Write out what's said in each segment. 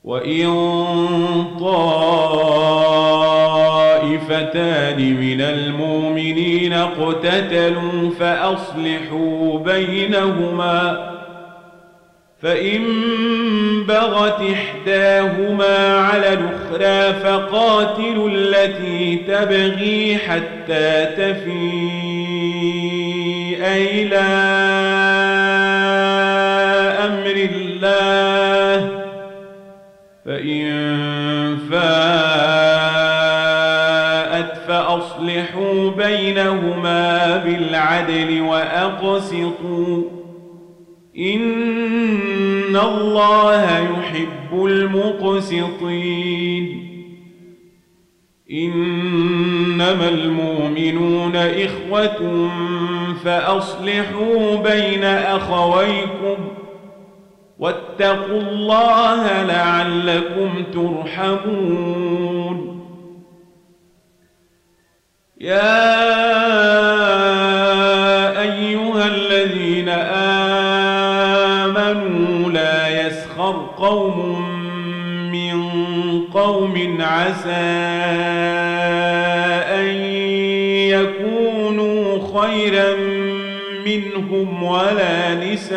وإن طائفتان من المؤمنين اقتتلوا فأصلحوا بينهما، فإن بغت إحداهما على الأخرى فقاتلوا التي تبغي حتى تفيء إلى أمر الله، فإن فاءت فأصلحوا بينهما بالعدل وأقسطوا، إن الله يحب المقسطين. إنما المؤمنون إخوة فأصلحوا بين أخويكم واتقوا الله لعلكم ترحمون. يا أيها الذين آمنوا لا يسخر قوم من قوم عسى أن يكونوا خيرا منهم ولا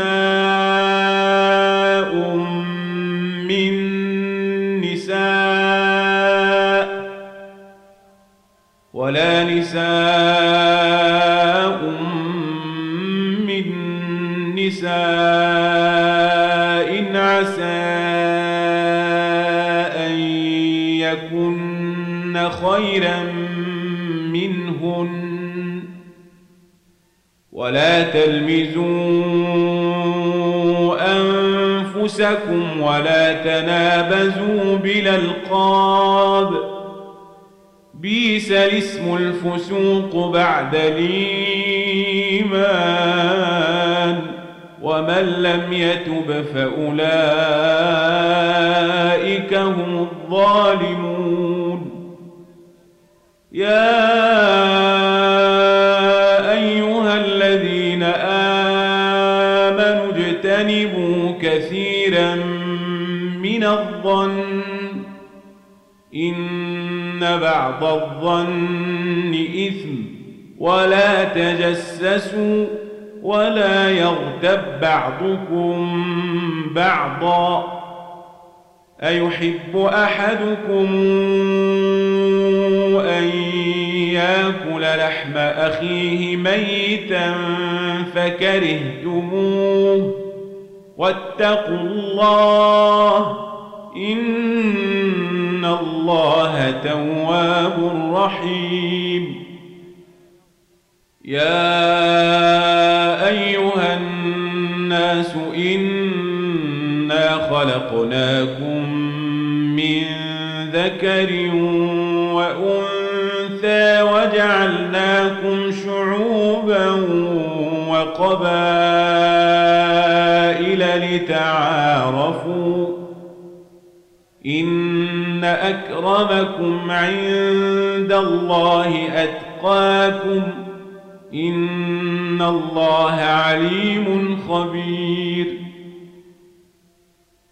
نساء من نساء عسى أن يكن خيرا منهن، ولا تلمزوا أنفسكم ولا تنابزوا بالألقاب، بئس الاسم الفسوق بعد الإيمان، ومن لم يتب فأولئك هم الظالمون. يا أيها الذين آمنوا اجتنبوا كثيرا من الظن إن بعض الظن إثم، ولا تجسسوا ولا يغتب بعضكم بعضا، أيحب أحدكم أن يأكل لحم أخيه ميتا فكرهتموه، واتقوا الله إن الله تواب رحيم. يا أيها الناس إنا خلقناكم من ذكر وأنثى وجعلناكم شعوبا وقبائل لتعارفوا، إن أكرمكم عند الله أتقاكم، إن الله عليم خبير.